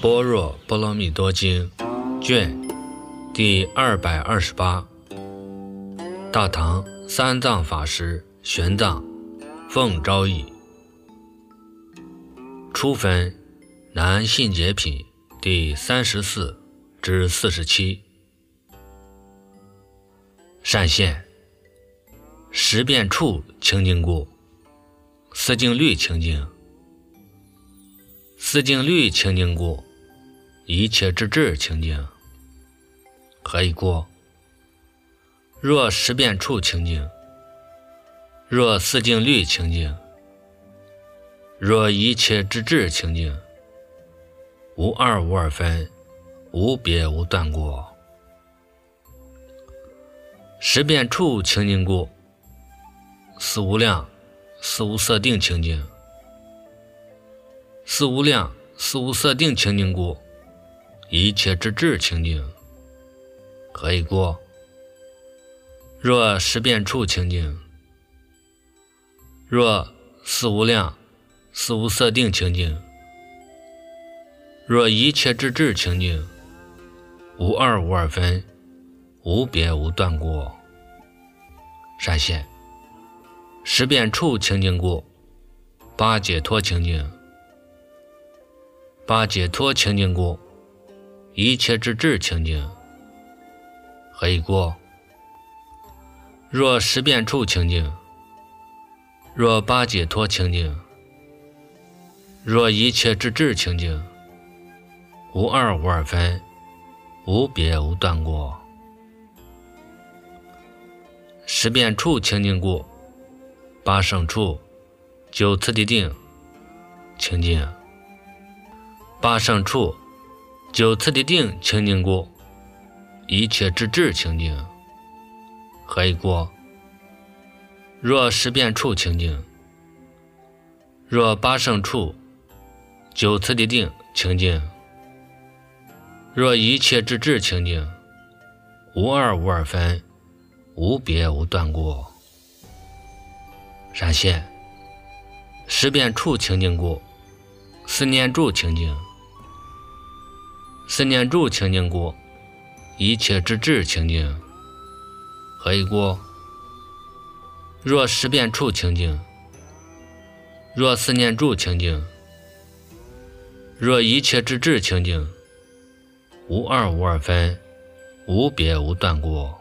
般若波罗蜜多经卷第228，大唐三藏法师玄奘奉诏译，初分南信解品第34至47。善现十遍处清净故，四境律清净，四境律清净故，一切之智清净。何以故？若十遍处清净，若四境律清净，若一切之智清净，无二无二分，无别无断过。十遍处清净故，四无量四无色定清净，四无量四无色定清净故，一切之智清净。何以故？若十遍处清净，若四无量四无色定清净，若一切之智清净，无二无二分，无别无断过。善现十遍处清净故，八解脱清净，八解脱清净故，一切之智清净。何以故？若十遍处清净，若八解脱清净，若一切之智清净，无二无二分，无别无断过。十遍处清净故，八胜处九次第定清净，八胜处九次第定清净故，一切之智清净。何以故？若十遍处清净，若八胜处九次第定清净，若一切之智清净，无二无二分，无别无断过。善现十遍处清净故，四念住清净，四念住清净故，一切之智清净。何以故？若十遍处清净，若四念住清净，若一切之智清净，无二无二分，无别无断过。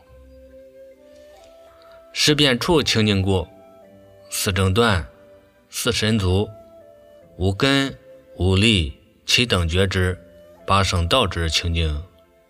十遍处清净故，四正断四神足无根无力七等觉知八圣道之清净。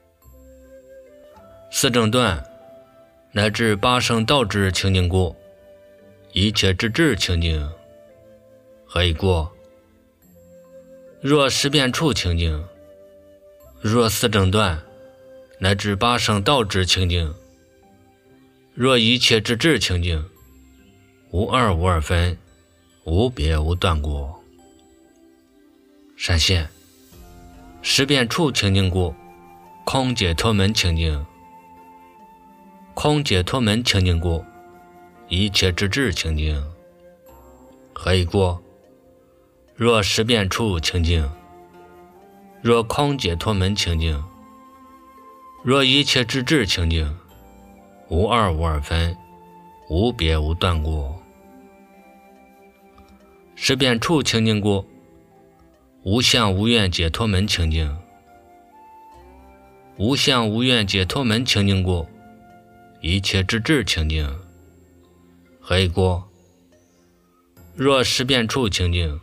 四正断乃至八圣道之清净故，一切之智清净。何以故？若十遍处清净，若四正断乃至八圣道之清净，若一切之智清净，无二无二分，无别无断过。善现十遍处清净故，空解脱门清净，空解脱门清净故，一切之智清净。何以故？若十遍处清净，若空解脱门清净，若一切之智清净，无二无二分，无别无断过。十遍处清净故，无相无愿解脱门清净，无相无愿解脱门清净故，一切之智清净。何以故？若十遍处清净，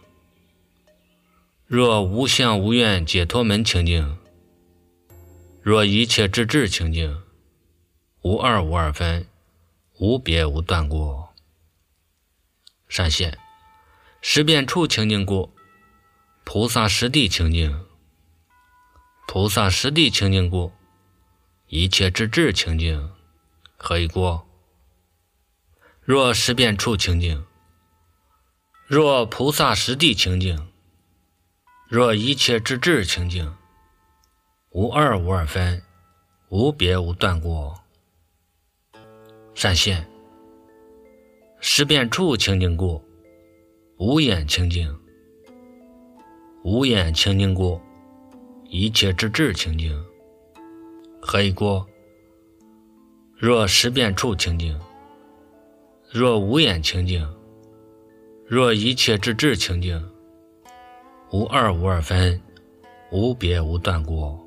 若无相无愿解脱门清净，若一切之智清净，无二无二分，无别无断过。善现十遍处清净故，菩萨实地清净，菩萨实地清净故，一切之智清净。何以故？若十遍处清净，若菩萨实地清净，若一切之智清净，无二无二分，无别无断过。善现十遍处清净故，无眼清净，无眼清净故， 一切之智清净。何以故？若识变处清净，若无眼清净，若一切之智清净，无二无二分，无别无断过。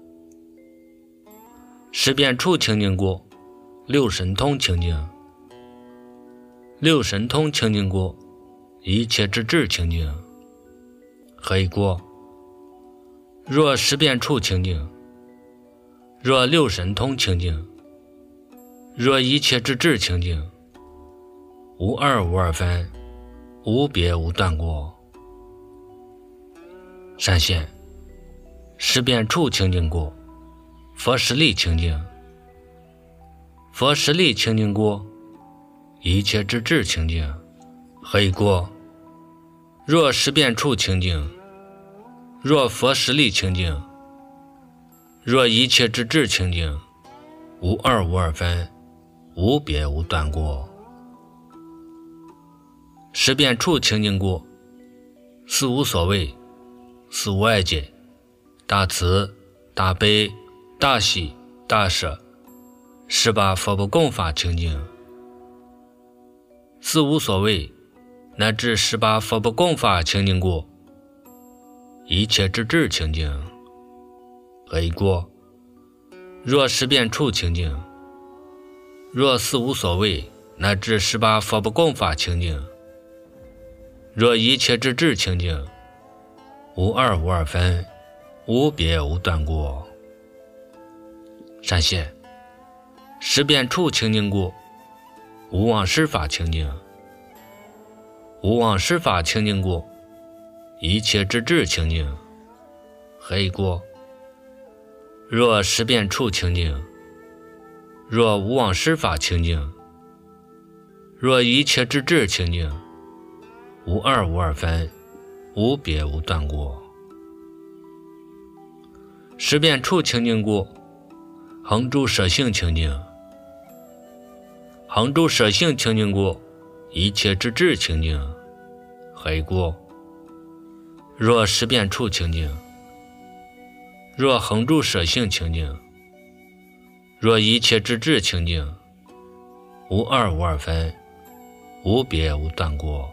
识变处清净过，六神通清净。六神通清净过，一切之智清净。何以故？若识变处清净，若六神通清净，若一切之智清净，无二无二分，无别无断过。善现，识变处清净过，佛识力清净。佛识力清净过，一切之智清净。何以故？若识变处清净，若佛识力清净，若一切之智清净，无二无二分，无别无断过。识变处清净过，四无所谓，四无碍解，大慈大悲大喜大舍，18佛不共法清净。四无所谓乃至18佛不共法清净过，一切之智清净。何以故？若识变处清净，若四无所谓乃至18佛不共法清净，若一切之智清净，无二无二分，无别无断过。善现，识变处清净过，无妄施法清净。无妄施法清净过，一切之智清净。何以故？若识变处清净，若无妄施法清净，若一切之智清净，无二无二分，无别无断过。识变处清净过，恒住舍性清净。恒住舍性清净过，一切之智清净。何以故？若识变处清净，若恒住舍性清净，若一切之智清净，无二无二分，无别无断过。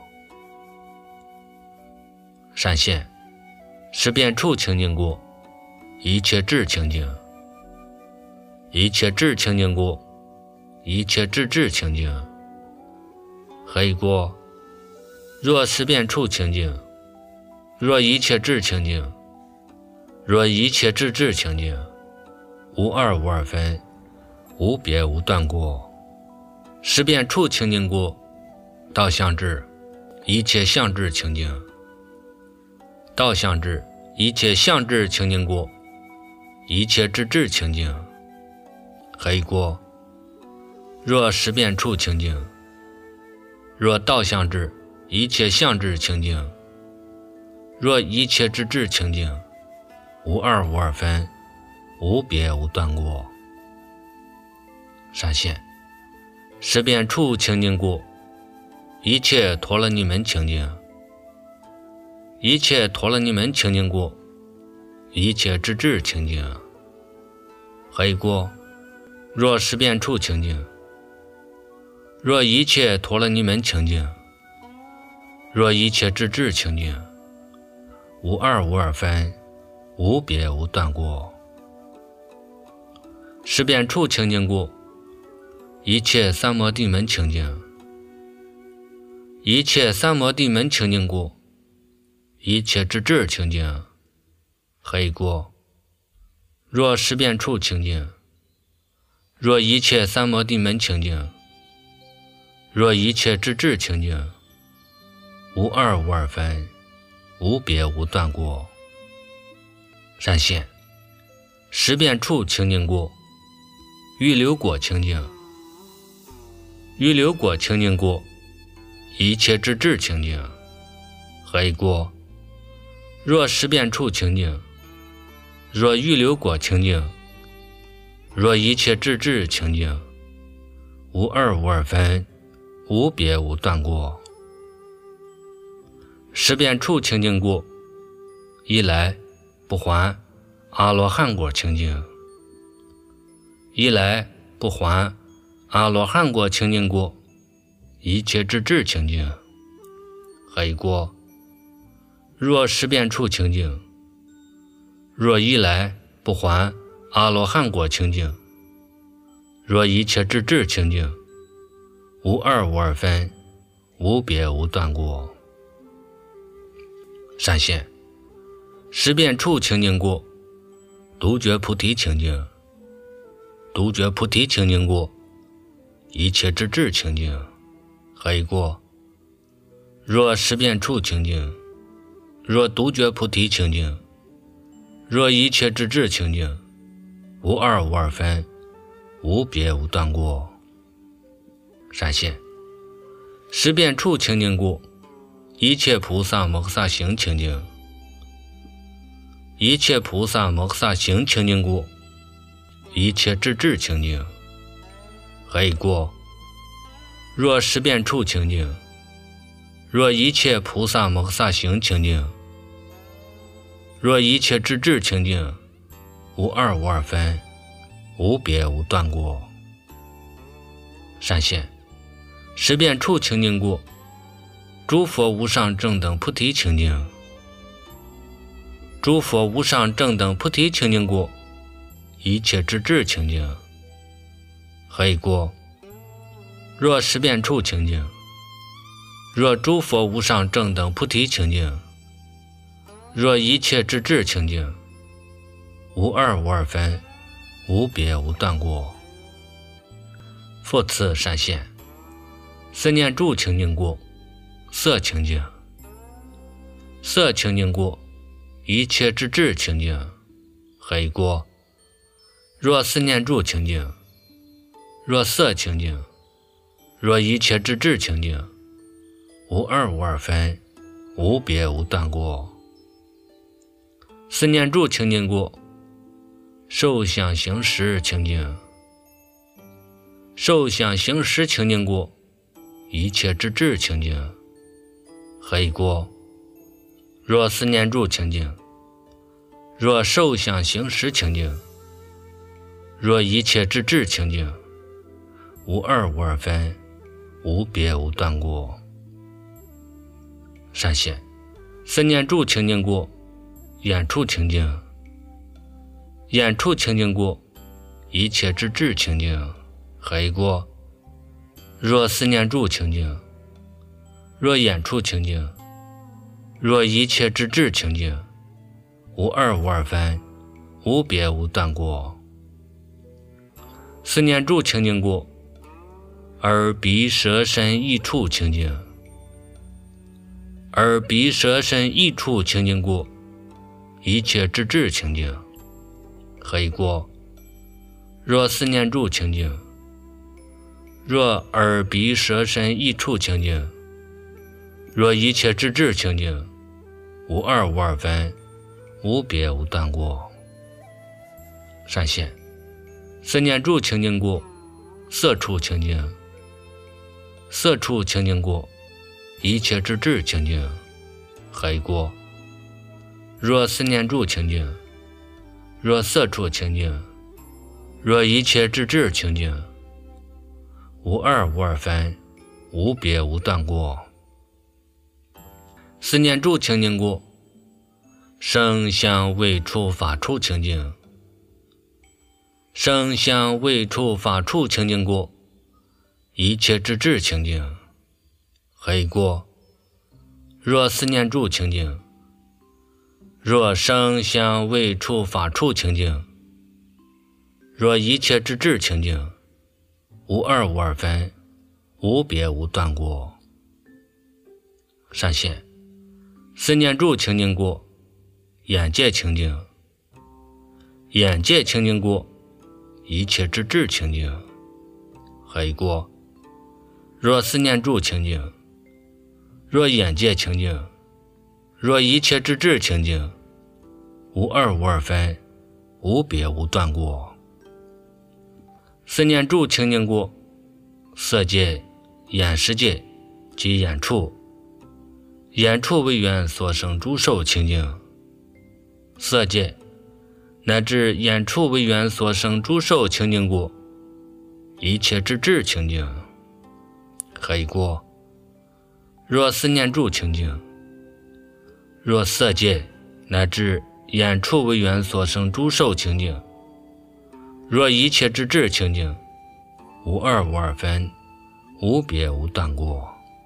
善现，识变处清净过，一切智清净。一切智清净过，一切之智清净。何以故？若识变处清净，若一切智清净，若一切之智清净，无二无二分，无别无断过。识变处清净过，道相智，一切相智清净。道相智，一切相智清净过，一切之智清净。何以故？若识变处清净，若道相智，一切相智清净，若一切之智清净，无二无二分，无别无断过。善现，识变处清净过，一切陀罗尼门清净。一切陀罗尼门清净过，一切之智清净。何以故？若识变处清净，若一切陀罗尼门清净，若一切之智清净，无二无二分，无别无断过。识变处清净过，一切三摩地门清净。一切三摩地门清净过，一切之智清净。何以故？若识变处清净，若一切三摩地门清净，若一切之智清净，无二无二分，无别无断过。善现，识变处清净过，欲流果清净。欲流果清净过，一切之智清净。何以故？若识变处清净，若欲流果清净，若一切之智清净，无二无二分，无别无断过。识变处清净过，一来不还， 阿罗汉果清净，一来不还阿罗汉果清净故，一切之智清净。何以故？若识遍处清净，若一来不还阿罗汉果清净，若一切之智清净，无二无二分，无别无断过。善现识遍处清净故，独觉菩提清净，独觉菩提清净故，一切之智清净。何以故？若识遍处清净，若独觉菩提清净，若一切之智清净，无二无二分，无别无断过。善现识遍处清净故，一切菩萨摩诃萨行清净，一切菩萨摩诃萨行清净故，一切之智清净。何以故？若识遍处清净，若一切菩萨摩诃萨行清净，若一切之智清净，无二无二分，无别无断过。善现识遍处清净故，诸佛无上正等菩提清净，诸佛无上正等菩提清净故，一切之智清净。何以故？若识遍处清净，若诸佛无上正等菩提清净，若一切之智清净，无二无二分，无别无断过。复次善现四念住清净故，色清净，色清净故，一切之智清净。何以故？若四念住清净，若色清净，若一切之智清净，无二无二分，无别无断过。四念住清净故，受想行识清净，受想行识清净故，一切之智清净。何以故？若四念住清净，若受想行识清净，若一切之智清净，无二无二分，无别无断过。善现四念住清净故，眼处清净，眼处清净故，一切之智清净。何以故？若四念住清净，若眼处清净，若一切之智清净，无二无二分，无别无断过。四念住清净故，耳鼻舌身意处清净，耳鼻舌身意处清净故，一切之智清净。何以故？若四念住清净，若耳鼻舌身意处清净，若一切之智清净，无二无二分，无别无断过。善现四念住清净故，色处清净，色处清净故，一切之智清净。何以故？若四念住清净，若色处清净，若一切之智清净，无二无二分，无别无断过。四念住清净故，声香味触法处清净，声香味触法处清净故，一切之智清净。何以故？若四念住清净，若声香味触法处清净，若一切之智清净，无二无二分，无别无断过。善现四念住清净故，眼界清净，眼界清净故，一切之智清净。何以故？若四念住清净，若眼界清净，若一切之智清净，无二无二分，无别无断过。四念住清净故，色界、眼识界及眼处，眼处为缘所生诸受清净。色界乃至眼处为缘所生诸受清净故，一切之智清净，何以过？若思念住清净，若色界乃至眼处为缘所生诸受清净，若一切之智清净，无二无二分，无别无断过。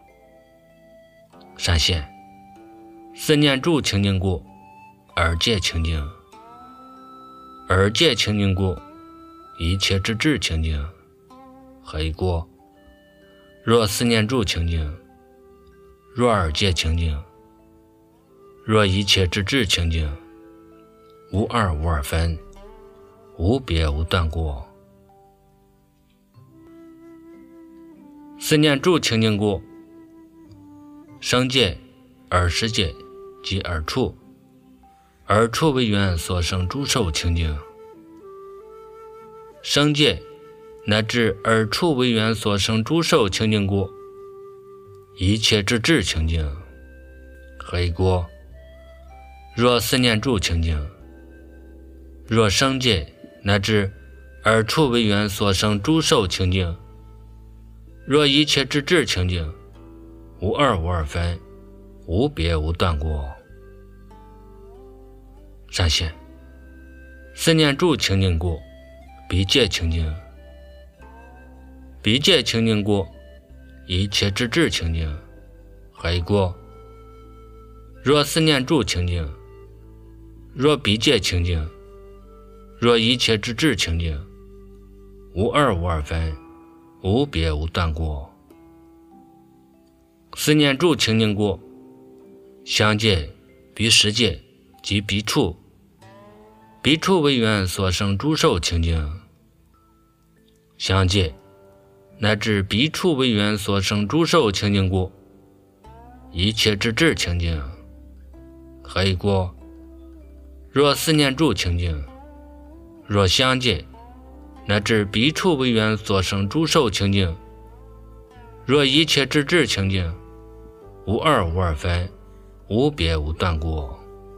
闪现思念住清净故，耳界清净，耳界清净故，一切之智清净，何以过？若思念住清净，若耳界清净，若一切之智清净，无二无二分，无别无断过。思念住清净故，声界、耳识界及耳处，耳处为缘所生诸受清净，声界乃至耳处为缘所生诸受清净故，一切之智清净，何以过？若思念住清净，若声界乃至耳处为缘所生诸受清净，若一切之智清净，无二无二分，无别无断过。闪现思念住清净故，鼻界清净，鼻界清净故，一切之智清净，何以过？若思念住清净，若鼻界清净，若一切之智清净，无二无二分，无别无断过。思念住清净故，香界、鼻识界及鼻处，鼻处为缘所生诸受清净，香界乃至鼻处为缘所生诸受清净故，一切之智清净，何以过？若思念住清净，若香界乃至鼻处为缘所生诸受清净，若一切之智清净，无二无二分，无别无断过。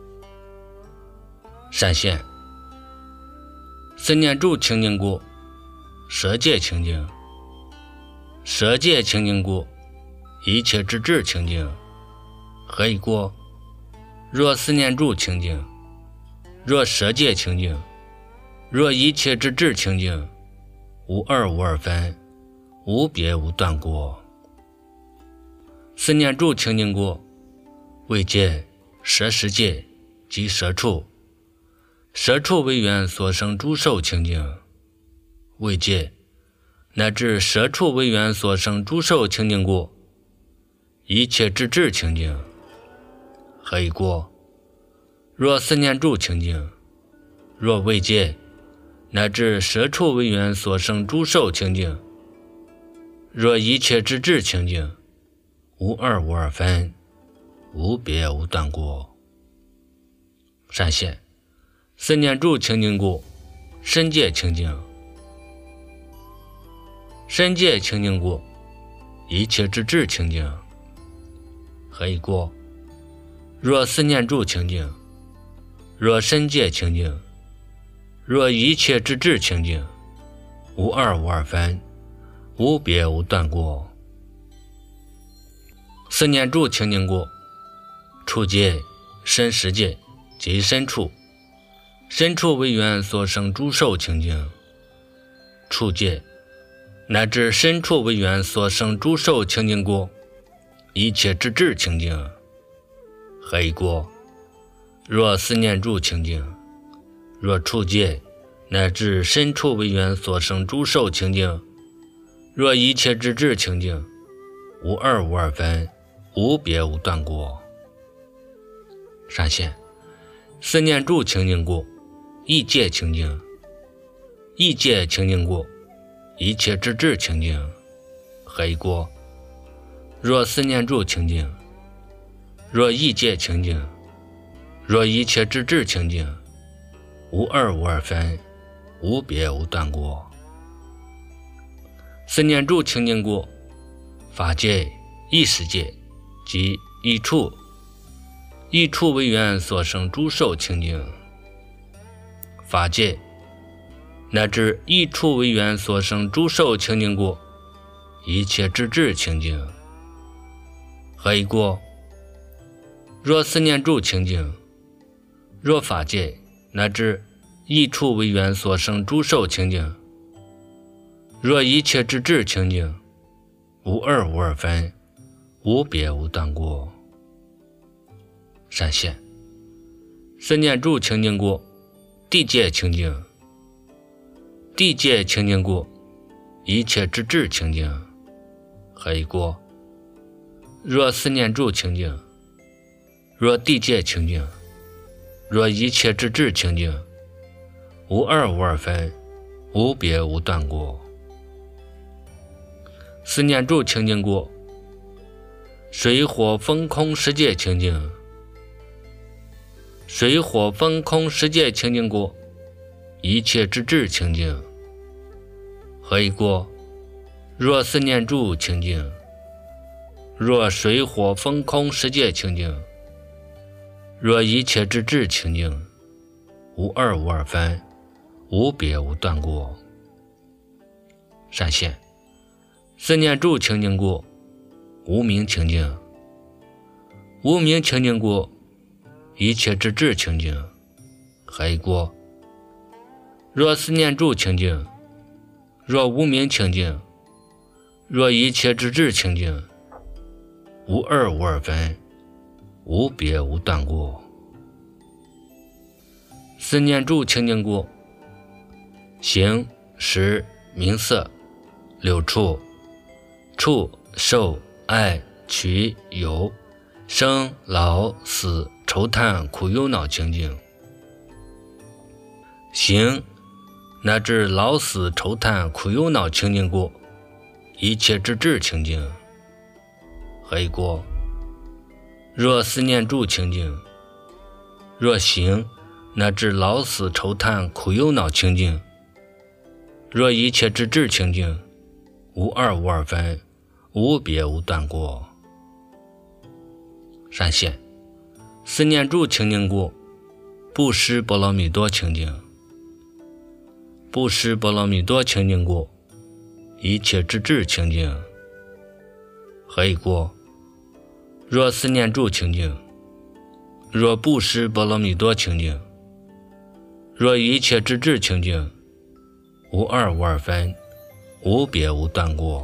闪现思念住清净故，舌界清净，舌界清净故，一切之智清净，何以过？若思念住清净，若舌界清净，若一切之智清净，无二无二分，无别无断过。思念住清净故，味界、舌识界及舌处，舌处为缘所生诸受清净，味界乃至舌处为缘所生诸受清净故，一切之智清净，何以过？若思念住清净，若味界乃至舌处为缘所生诸受清净，若一切之智清净，无二无二分，无别无断过。闪现思念住清净故，身界清净，身界清净故，一切之智清净，何以过？若思念住清净，若身界清净，若一切之智清净，无二无二分，无别无断过。思念住清净故，触界、身识界及身处，身处为缘所生诸受清净，触界乃至身处为缘所生诸受清净故，一切之智清净，何以过？若思念住清净，若触界乃至身处为缘所生诸受清净，若一切之智清净，无二无二分，无别无断过。闪现思念住清净故，意界清净，意界清净故，一切之智清净，何以过？若思念住清净，若意界清净，若一切之智清净，无二无二分，无别无断过。思念住清净故，法界、意识界及意处，意处为缘所生诸受清净， 法界乃至一处为缘所生诸受清净故，一切之智清净。何以故？若思念住清净，若法界乃至一处为缘所生诸受清净，若一切之智清净，无二无二分，无别无断故。闪现思念住清净故，地界清净。地界清净故，一切之智清净。何以故？若思念住清净，若地界清净，若一切之智清净，无二无二分，无别无断故。思念住清净故，水火风空世界清净。水火风空世界清净故，一切之智清净。何以故？若思念住清净，若水火风空世界清净，若一切之智清净，无二无二分，无别无断故。闪现思念住清净故，无明清净。无明清净故，一切之智清净。何以故？若思念住清净，若无明清净，若一切之智清净，无二无二分，无别无断故。思念住清净故，形识名色六处，触受爱取有生老死愁叹苦忧恼清净。形乃至老死愁叹苦忧恼清净故，一切之智清净。何以故？若思念住清净，若形乃至老死愁叹苦忧恼清净，若一切之智清净，无二无二分，无别无断故。闪现思念住清净故，布施波罗蜜多清净。布施波罗蜜多清净故，一切之智清净。何以故？若思念住清净，若布施波罗蜜多清净，若一切之智清净，无二无二分，无别无断故。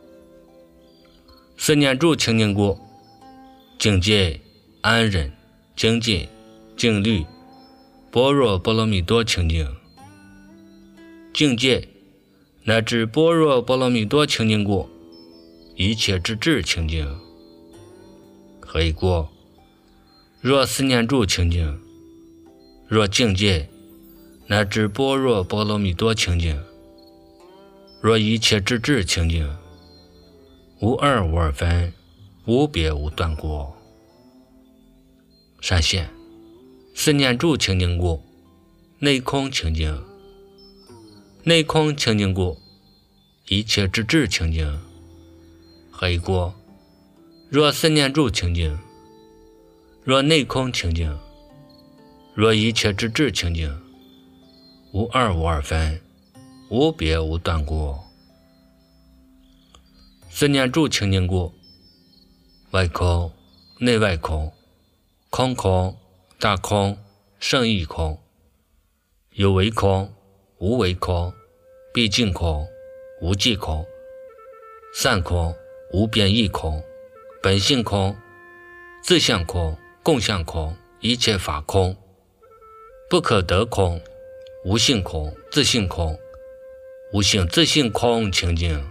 思念住清净故，境界安忍精进静虑般若波罗蜜多清净。境界乃至般若波罗蜜多清净故，一切之智清净。何以故？若思念住清净，若境界乃至般若波罗蜜多清净，若一切之智清净，无二无二分，无别无断故。闪现思念住清净故，内空清净。内空清净故，一切之智清净。何以故？若思念住清净，若内空清净，若一切之智清净，无二无二分，无别无断故。思念住清净故，外空内外空，空空大空胜义空，有为空无为空，毕竟空无际空，散空无变异空，本性空自相空共相空，一切法空，不可得空无性空自性空，无性自性空清净。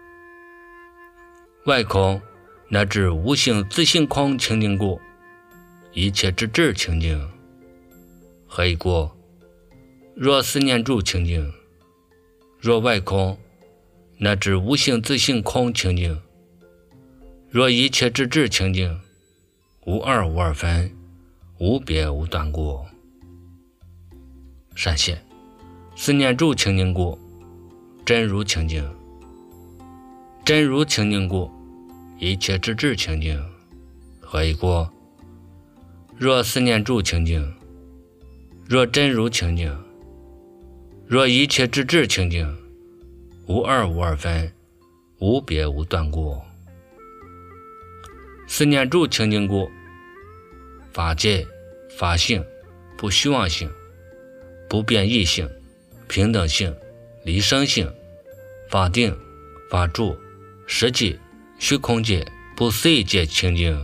外空乃至无性自性空清净故，一切之智清净。何以故？若思念住清净，若外空乃至无性自性空清净，若一切之智清净，无二无二分，无别无断故。闪现思念住清净故，真如清净。真如清净故，一切之智清净。何以故？若思念住清净，若真如清净， 若一切之智清净，无二无二分，无别无断过。四念住清净故，法界、法性、不虚妄性、不变异性、平等性、离生性、法定、法住、实际、虚空界、不思议界清净。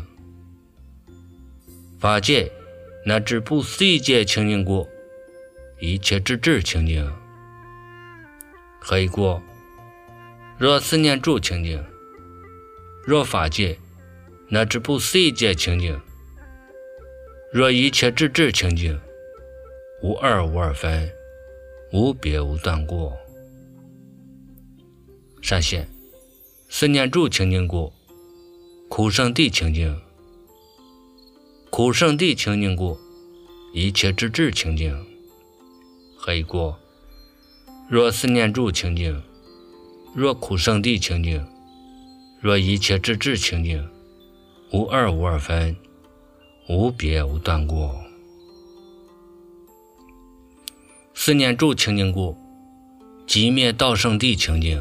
法界乃至不思议界清净故，一切之智清净。何以故？若四念住清净，若法界乃至不思议界清净，若一切之智清净，无二无二分，无别无断过。善现四念住清净故，苦圣地清净。苦圣地清净故，一切之智清净。何以故？若四念住清净，若苦圣地清净，若一切之智清净，无二无二分，无别无断过。四念住清净故，寂灭道圣地清净。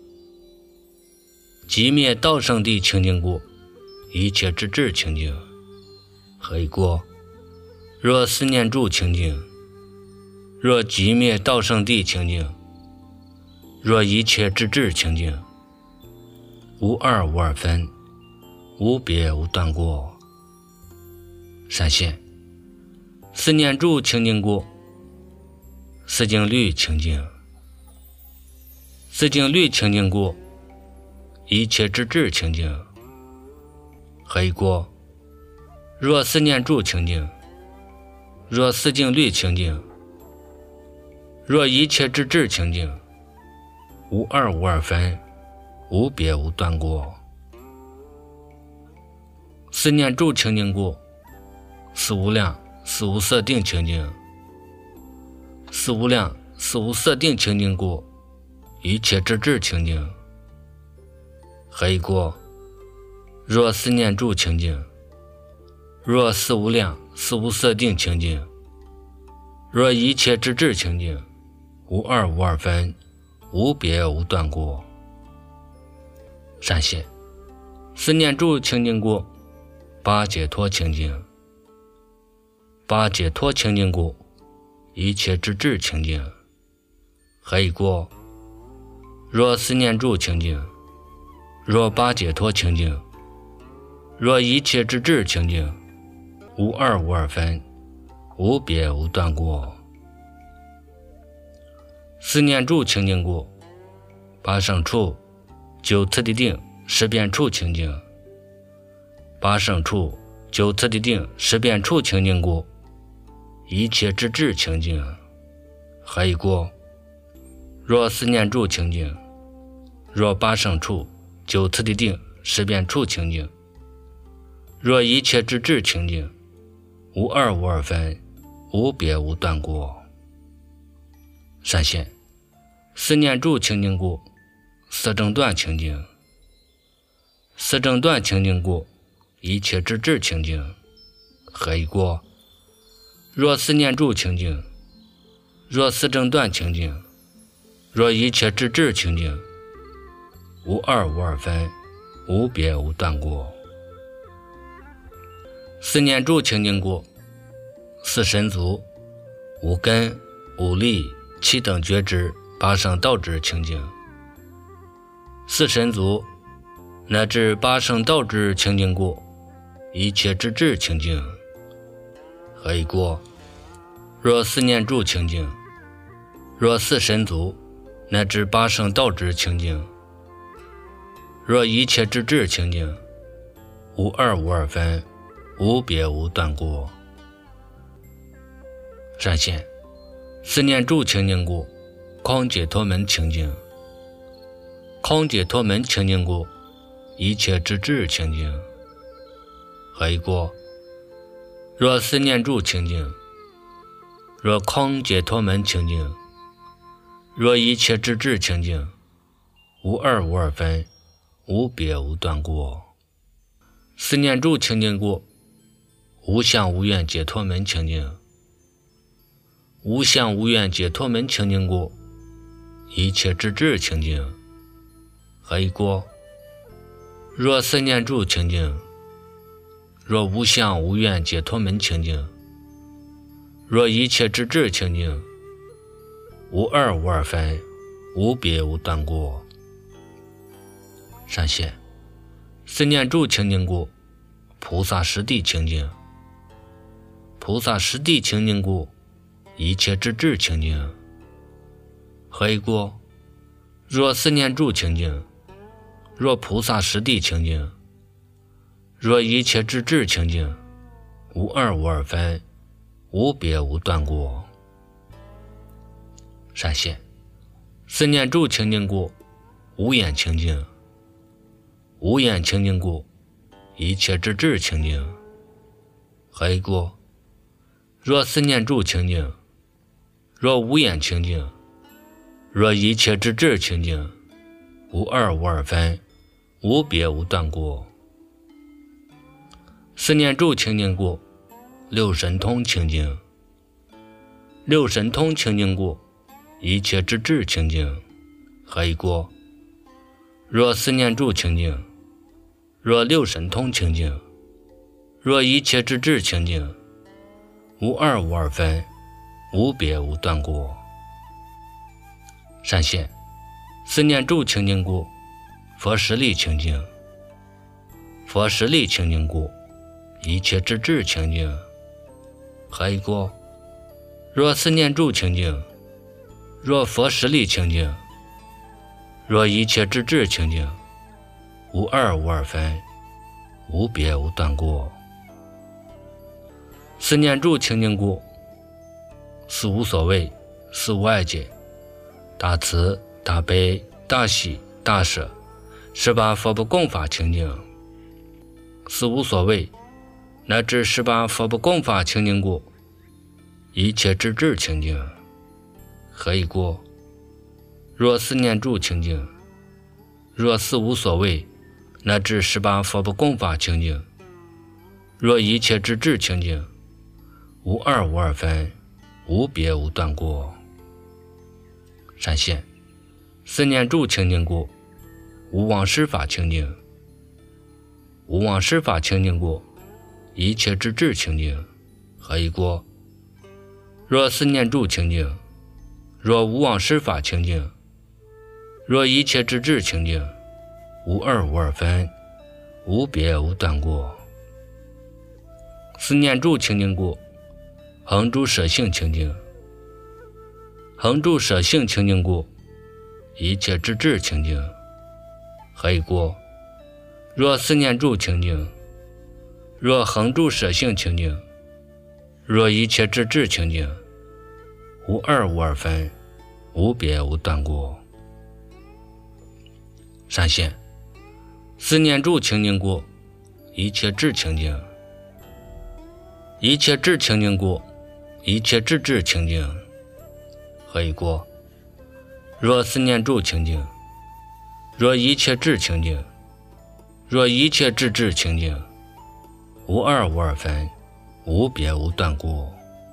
寂灭道圣地清净故，一切之智清净。何以故？若四念住清净，若寂灭道圣地清净，若一切之智清净，无二无二分，无别无断过。善现四念住清净故，四境律清净。四境律清净故，一切之智清净。何以故？若四念住清净，若四境律清净，若一切之智清净，无二无二分，无别无断过。四念住清净故，四无量四无色定清净。四无量四无色定清净故，一切之智清净。何以故？若四念住清净，若四无量四无色定清净，若一切之智清净，无二无二分，无别无断过。善现四念住清净故，八解脱清净。八解脱清净故，一切之智清净。何以故？若四念住清净，若八解脱清净，若一切之智清净，无二无二分，无别无断过。四念住清净故，八胜处、九次第定、十遍处清净。八胜处、九次第定、十遍处清净故，一切之智清净。何以故？若四念住清净，若八胜处、九次第定、十遍处清净，若一切之智清净，无二无二分，无别无断过。善现四念住清净故，四正断清净。四正断清净故，一切之智清净。何以故？若四念住清净，若四正断清净，若一切之智清净，无二无二分，无别无断过。四念住清净故，四神足、五根、五力、七等觉知、八圣道知清净。四神足乃至八圣道知清净故，一切之智清净。何以故？若四念住清净，若四神足乃至八圣道知清净，若一切之智清净，无二无二分，无别无断过。善现四念住清净故，空解脱门清净。空解脱门清净故，一切之智清净。何以故？若四念住清净，若空解脱门清净，若一切之智清净，无二无二分，无别无断过。四念住清净故，无相无愿解脱门清净。 无相无愿解脱门清净故，一切之智清净。何以故？若四念住清净，若无相无愿解脱门清净，若一切之智清净，无二无二分，无别无断故。善现四念住清净故，菩萨实地清净。菩萨实地清净故，一切之智清净。何以故？若四念住清净，若菩萨实地清净，若一切之智清净，无二无二分，无别无断故。善现四念住清净故，无眼清净。无眼清净故，一切之智清净。何以故？若四念住清净，若无眼清净，若一切之智清净，无二无二分，无别无断故。四念住清净故，六神通清净。六神通清净故，一切之智清净。何以故？若四念住清净，若六神通清净，若一切之智清净，无二无二分，无别无断故。善现四念住清净故，佛实力清净。佛实力清净故，一切之智清净。何以故？若四念住清净，若佛实力清净，若一切之智清净，无二无二分，无别无断故。四念住清净故，四无所谓，四无碍解，大慈大悲大喜大舍，18佛不共法清净。四无所谓乃至18佛不共法清净故，一切之智清净。何以故？若四念住清净，若四无所谓乃至18佛不共法清净，若一切之智清净，无二无二分，无别无断故。善现四念住清净故，无妄施法清净。无妄施法清净故，一切之智清净。何以故？若四念住清净，若无妄施法清净，若一切之智清净，无二无二分，无别无断故。四念住清净故，恒住舍性清净。恒住舍性清净故，一切之智清净。何以故？若四念住清净，若恒住舍性清净，若一切之智清净，无二无二分，无别无断故。善现四念住清净故，一切智清净。一切智清净故，一切智智清净。何以故？若四念住清净，若一切智清净，若一切智智清净，无二无二分，无别无断故。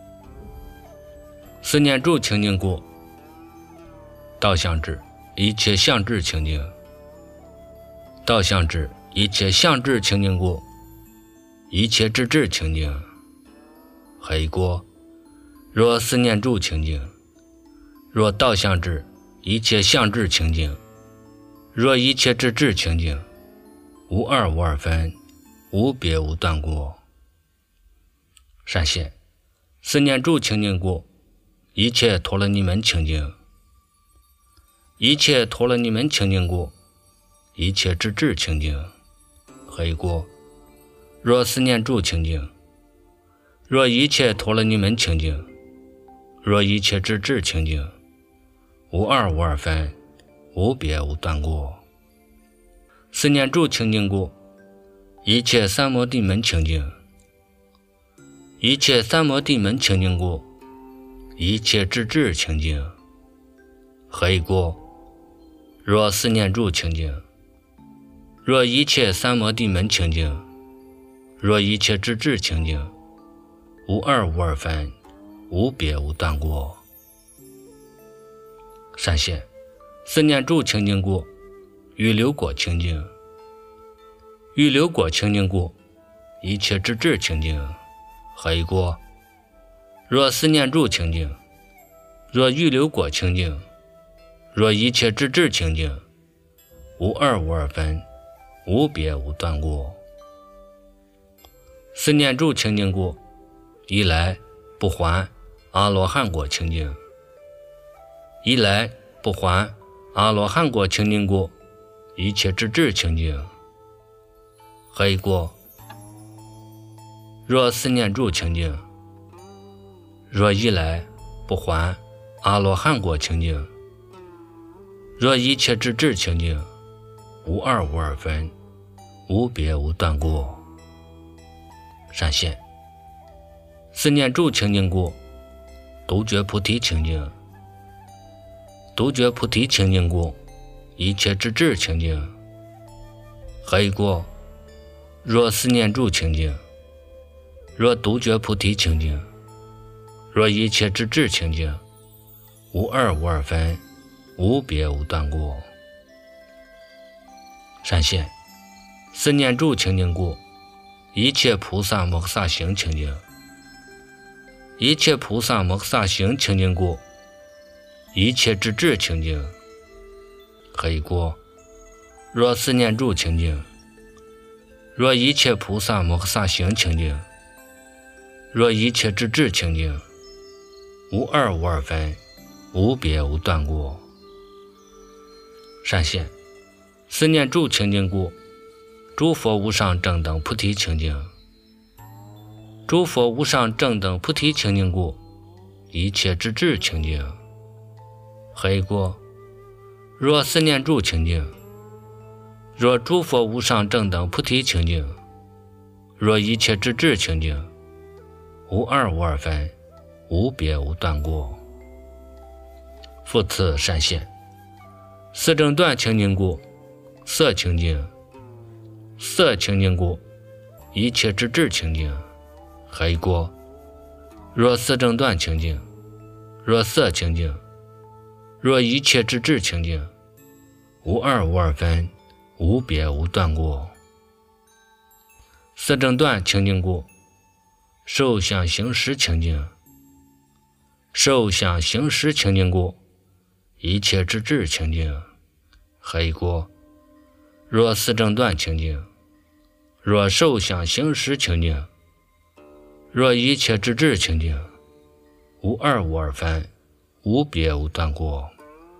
四念住清净故，道相智，一切相智清净。道相智，一切相智清净故，一切智智清净。何以故？若四念住清净，若道相智，一切相智清净，若一切智智清净，无二无二分，无别无断故。善现四念住清净故，一切陀罗尼门清净。一切陀罗尼门清净故，一切智智清净。何以故？若四念住清净，若一切陀罗尼门清净，若一切智智清净，无二无二分，无别无断故。四念住清净故，一切三摩地门清净。一切三摩地门清净故，一切智智清净。何以故？若四念住清净，若一切三摩地门清净，若一切智智清净，无二无二分， 无别无断过。闪现四念住清净故，预流果清净。预流果清净故，一切之智清净。何以过？若四念住清净，若预流果清净，若一切之智清净，无二无二分，无别无断过。四念住清净故，一来不还阿罗汉果清净。一来不还阿罗汉果清净故，一切之智清净。何以过？若四念住清净，若一来不还阿罗汉果清净，若一切之智清净，无二无二分，无别无断过。闪现四念住清净故，独觉菩提清净。独觉菩提清净故，一切之智清净。何以过？若四念住清净，若独觉菩提清净，若一切之智清净，无二无二分，无别无断过。闪现四念住清净故，一切菩萨摩诃萨行清净。一切菩萨摩诃萨行清净故，一切之智清净。何以过？若四念住清净，若一切菩萨摩诃萨行清净，若一切之智清净，无二无二分，无别无断过。闪现四念住清净故，诸佛无上正等菩提清净。诸佛无上正等菩提清净故，一切之智清净。何以过？若四念住清净，若诸佛无上正等菩提清净，若一切之智清净，无二无二分，无别无断过。复次闪现四正断清净故，色清净。色清净故，一切之智清净。何以过？若四正断清净，若色清净，若一切之智清净，无二无二分，无别无断过。四正断清净故，受想行识清净。受想行识清净故，一切之智清净。何以过？若四正断清净，若受想行识清净，若一切之智清净，无二无二分，无别无断过。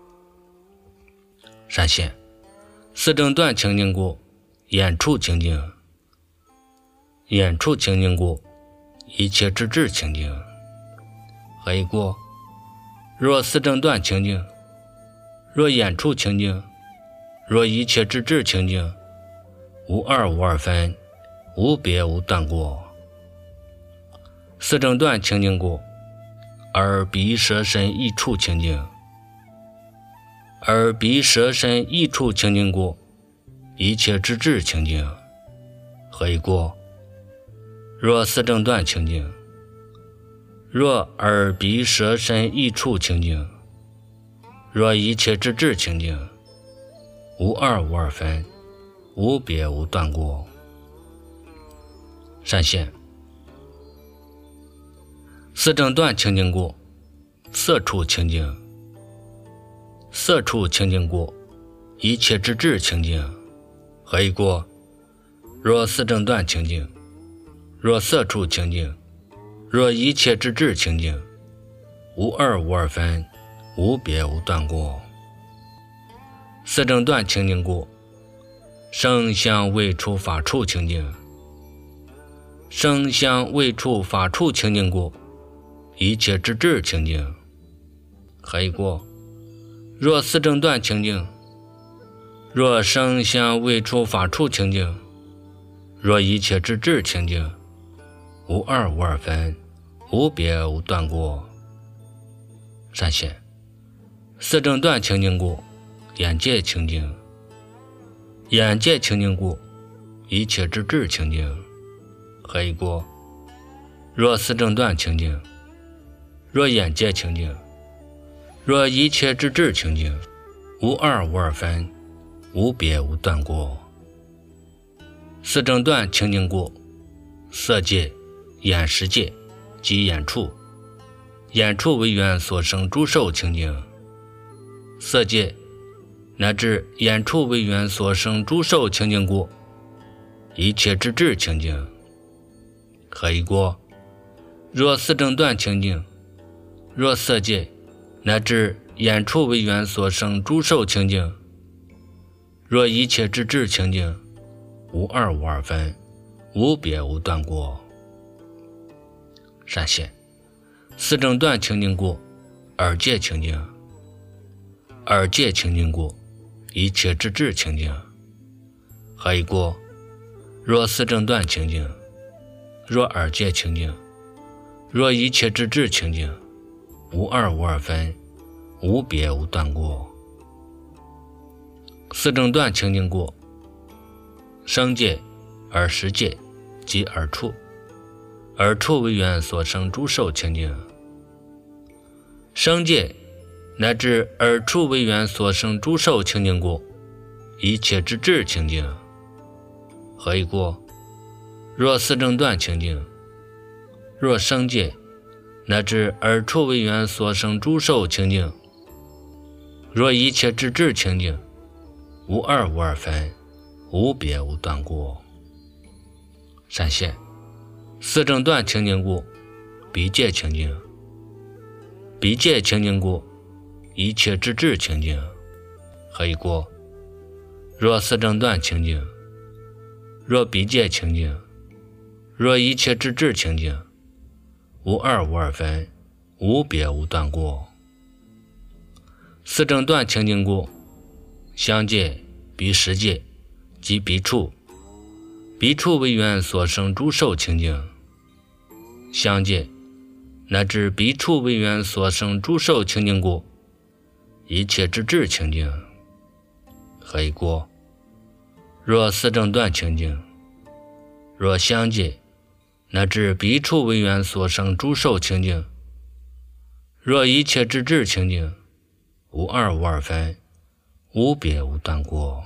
闪现四正断清净故，眼处清净。眼处清净故，一切之智清净。何以过？若四正断清净，若眼处清净，若一切之智清净，无二无二分，无别无断过。四正断清净故，耳鼻舌身意处清净。耳鼻舌身意处清净故，一切之智清净。何以过？若四正断清净，若耳鼻舌身意处清净，若一切之智清净，无二无二分，无别无断过。闪现四正断清净故，色处清净。色处清净故，一切之智清净。何以过？若四正断清净，若色处清净，若一切之智清净，无二无二分，无别无断过。四正断清净故，声香味触法处清净。声香味触法处清净故，一切之智清净。何以过？若四正断清净，若声香味触法处清净，若一切之智清净，无二无二分，无别无断过。闪现四正断清净故，眼界清净。眼界清净故，一切之智清净。何以过？若四正断清净， 若眼界清净，若一切之智清净，无二无二分，无别无断过。四正断清净故，色界、眼识界及眼处，眼处为缘所生诸受清净，色界乃至眼处为缘所生诸受清净故，一切之智清净。何以过？若四正断清净，若色界乃至眼处为缘所生诸受清净，若一切之智清净，无二无二分，无别无断过。善现四正断清净故，耳界清净，耳界清净故，一切之智清净。何以过？若四正断清净，若耳界清净，若一切之智清净，无二无二分，无别无断过。四正断清净故，声界、耳识界及耳处，耳处为缘所生诸受清净，声界乃至耳处为缘所生诸受清净故，一切之智清净。何以过？若四正断清净，若声界乃至耳处为缘所生诸受清净，若一切之智清净，无二无二分，无别无断过。善现四正断清净故，鼻界清净，鼻界清净故，一切之智清净。何以过？若四正断清净，若鼻界清净，若一切之智清净，无二无二分，无别无断过。四正断清净故，香界、鼻识界及鼻处，鼻处为缘所生诸受清净，香界乃至鼻处为缘所生诸受清净故，一切之智清净。何以过？若四正断清净，若香界乃至鼻处为缘所生诸受清净，若一切之智清净，无二无二分，无别无断过。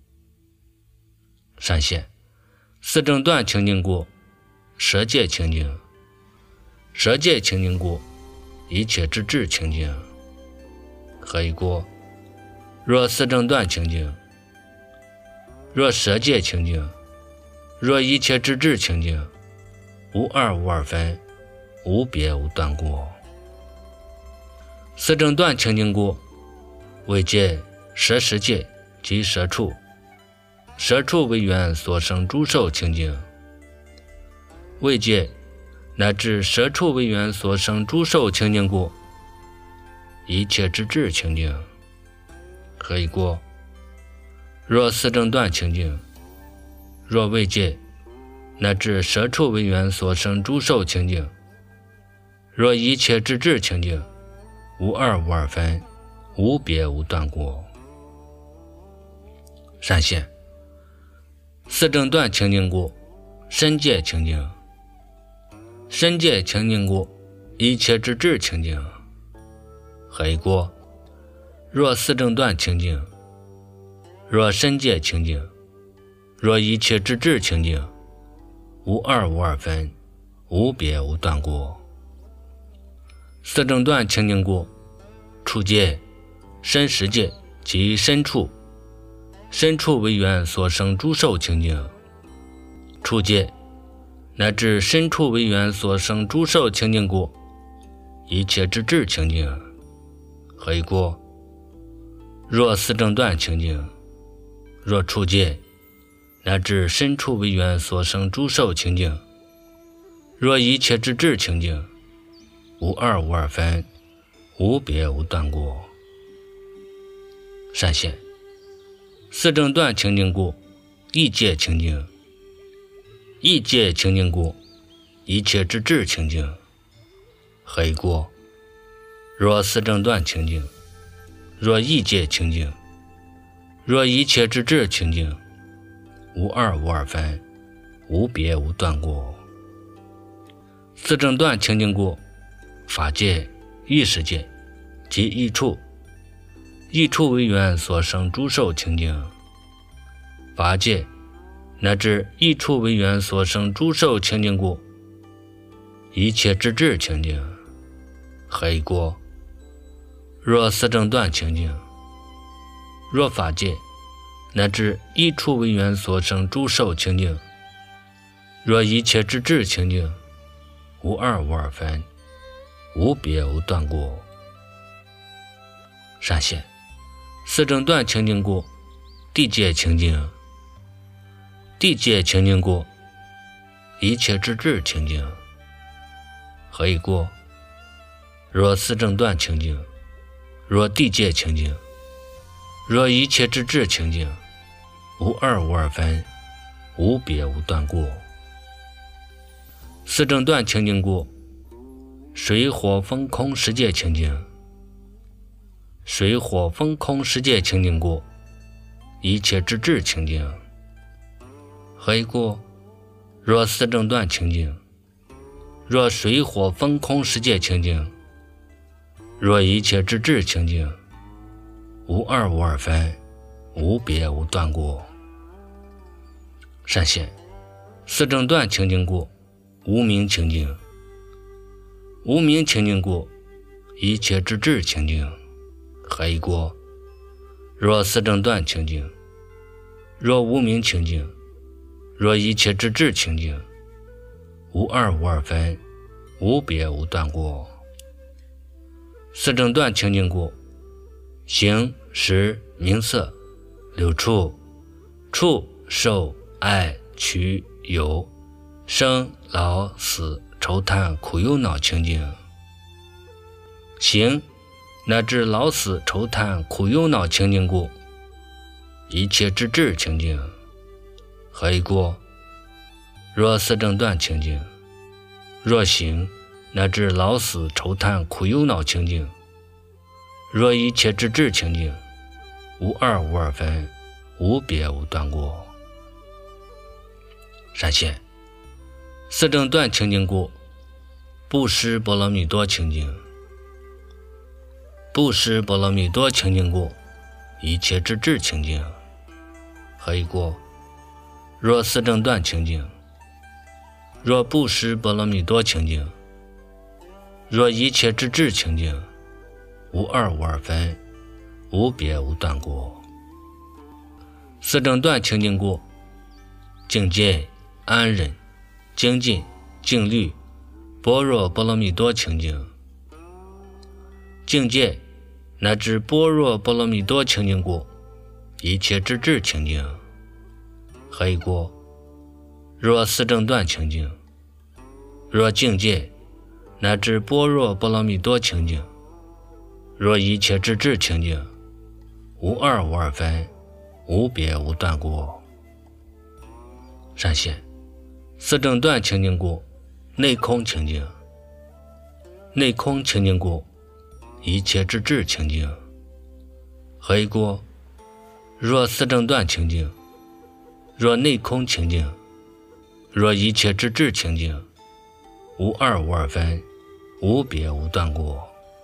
善现四正断清净故，舌界清净，舌界清净故，一切之智清净。何以过？若四正断清净，若舌界清净，若一切之智清净，无二无二分，无别无断过。四正断清净故，为界、舌识界及舌处，舌处为缘所生诸受清净，为界乃至舌处为缘所生诸受清净故，一切之智清净。何以过？若四正断清净，若为界乃至舌处为缘所生诸受清净，若一切之智清净，无二无二分，无别无断过。善现四正断清净故，身界清净，身界清净故，一切之智清净。何以过？若四正断清净，若身界清净，若一切之智清净，无二无二分，无别无断过。四正断清净故，触界、身识界及身处，身处为缘所生诸受清净，触界乃至身处为缘所生诸受清净故，一切之智清净。何以过？若四正断清净，若触界乃至身处为缘所生诸受清净，若一切之智清净，无二无二分，无别无断过。善现四正断清净故，意界清净，意界清净故，一切之智清净。何以过？若四正断清净，若意界清净，若一切之智清净，无二无二分，无别无断过。四正断清净故，法界、 异世界即异处，异处为缘所生诸受情境。法界乃至异处为缘所生诸受情境故，一切之智情境。何以故？若四正断情境，若法界乃至异处为缘所生诸受情境，若一切之智情境，无二无二分，无别无断故。善现四正断情境故，地界情境。地界情境故，一切之智情境。何以故？若四正断情境，若地界情境，若一切之智情境，无二无二分，无别无断故。四正断情境故，水火风空十界情境。水火风空十界情境故，一切之智情境。何以故？若四正断情境，若水火风空十界情境，若一切之智情境，无二无二分，无别无断故。善现四正断情境故，无明情境。无明情境故，一切之智情境。何以故？若四正断情境，若无明情境，若一切之智情境，无二无二分，无别无断故。四正断情境故，形识名色六处，触受爱取有生老死愁叹苦忧恼情境。形乃至老死愁叹苦忧恼情境故，一切之智情境。何以故？若四正断情境，若形乃至老死愁叹苦忧恼情境，若一切之智情境，无二无二分，无别无断故。善现四正断情境故，布施波罗蜜多情境。布施波罗蜜多情境故，一切之智情境。何以故？若四正断情境，若布施波罗蜜多情境，若一切之智情境，无二无二分，无别无断故。四正断情境故，境界安忍精进静虑般若波罗蜜多情境。境界乃至般若波罗蜜多情境故，一切之智情境。何以故？若四正断情境，若境界乃至般若波罗蜜多情境，若一切之智情境，无二无二分，无别无断故。善现四正断情境故，内空情境。内空情境故，一切之智情境。何以故？若四正断情境，若内空情境，若一切之智情境，无二无二分，无别无断故。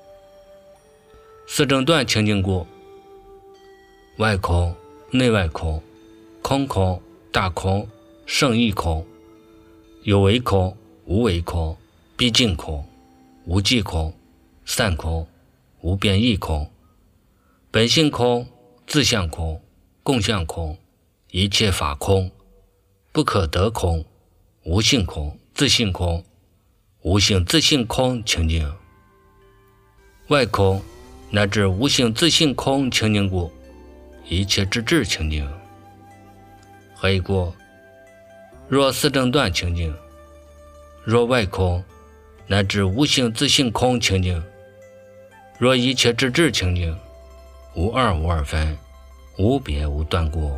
四正断情境故，外空内外空，空空大空胜义空，有为空无为空，毕竟空无际空，散空无变异空，本性空自相空共相空，一切法空不可得空，无性空自性空无性自性空情境。外空乃至无性自性空情境故，一切之智情境。何以故？若四正断情境，若外空乃至无性自性空情境，若一切之智情境，无二无二分，无别无断故。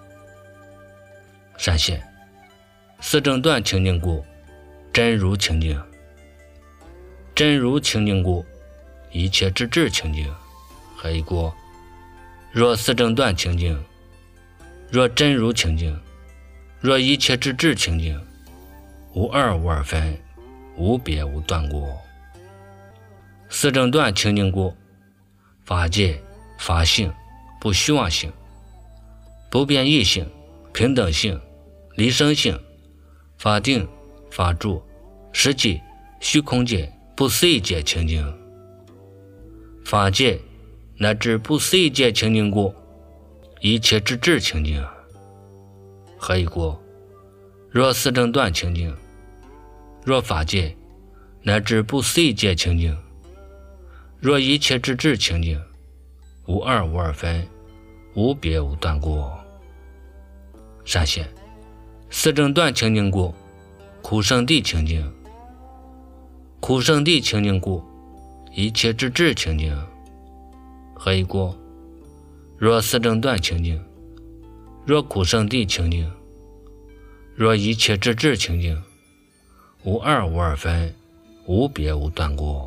善现四正断情境故，真如情境。真如情境故，一切之智情境。何以故？若四正断情境，若真如情境，若一切之智情境，无二无二分，无别无断故。四四正断清净故，法界、法性、不虚妄性、不变异性、平等性、离生性、法定、法住、实际、虚空界、不思议界清净。法界乃至不思议界清净故，一切之智清净。何以故？若四正断清净，若法界乃至不思议界清净，若一切之智清净，无二无二分，无别无断故。善现四正断清净故，苦圣地清净。苦圣地清净故，一切之智清净。何以故？若四正断清净，若苦圣地清净，若一切之智清净，无二无二分，无别无断故。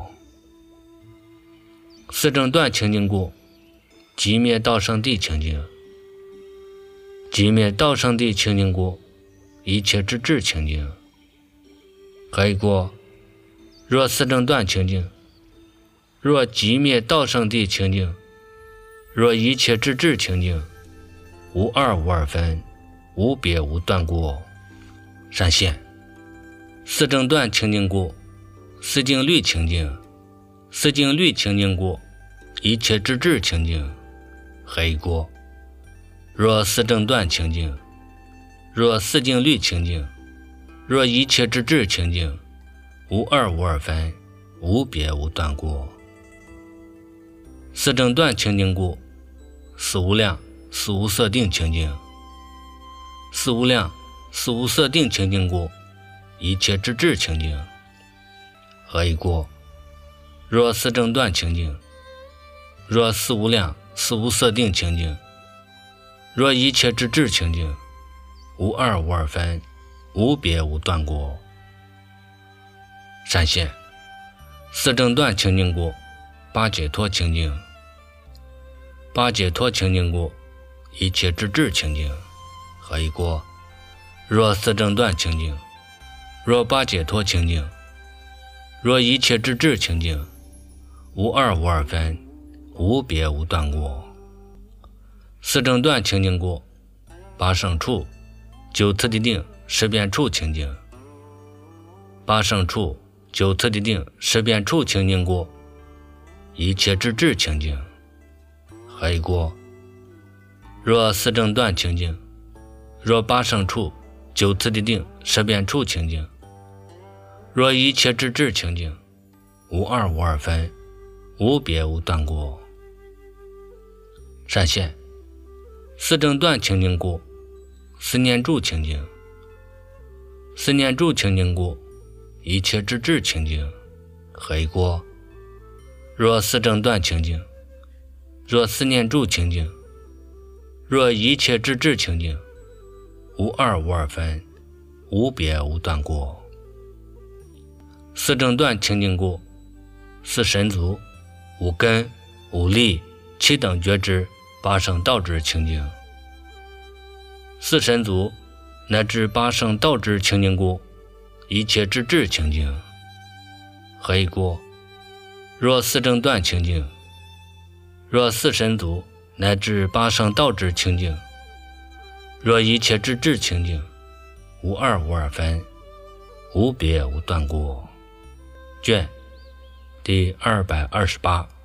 四正断清净故，寂灭道圣地清净。寂灭道圣地清净故，一切之智清净。何以故？若四正断清净，若寂灭道圣地清净，若一切之智清净，无二无二分，无别无断故。善现四正断清净故，四净律清净。四净律清净故，一切之智清净。何以故？若四正断清净，若四净律清净，若一切之智清净，无二无二分，无别无断故。四正断清净故，四无量、四无色定清净。四无量、四无色定清净故，一切之智清净。何以故？若四正断清净，若四无量、四无色定清净，若一切之智清净，无二无二分，无别无断故。善现四正断清净故，八解脱清净。八解脱清净故，一切之智清净。何以故？若四正断清净，若八解脱清净，若一切之智清净，无二无二分，无别无断故。四正断清净故，八圣处、九次第定、十遍处清净。八圣处、九次第定、十遍处清净故，一切之智清净。何以故？若四正断清净，若八圣处、九次第定、十遍处清净，若一切之智清净，无二无二分，无别无断故。善现四正断清净故，四念住清净。四念住清净故，一切之智清净。何以故？若四正断清净，若四念住清净，若一切之智清净，无二无二分，无别无断故。四正断清净故，四神足、五根、五力、七等觉知、八圣道知清净。四神足乃至八圣道知清净故，一切之智清净。何以故？若四正断清净，若四神足乃至八圣道知清净，若一切之智清净，无二无二分，无别无断故。卷第228。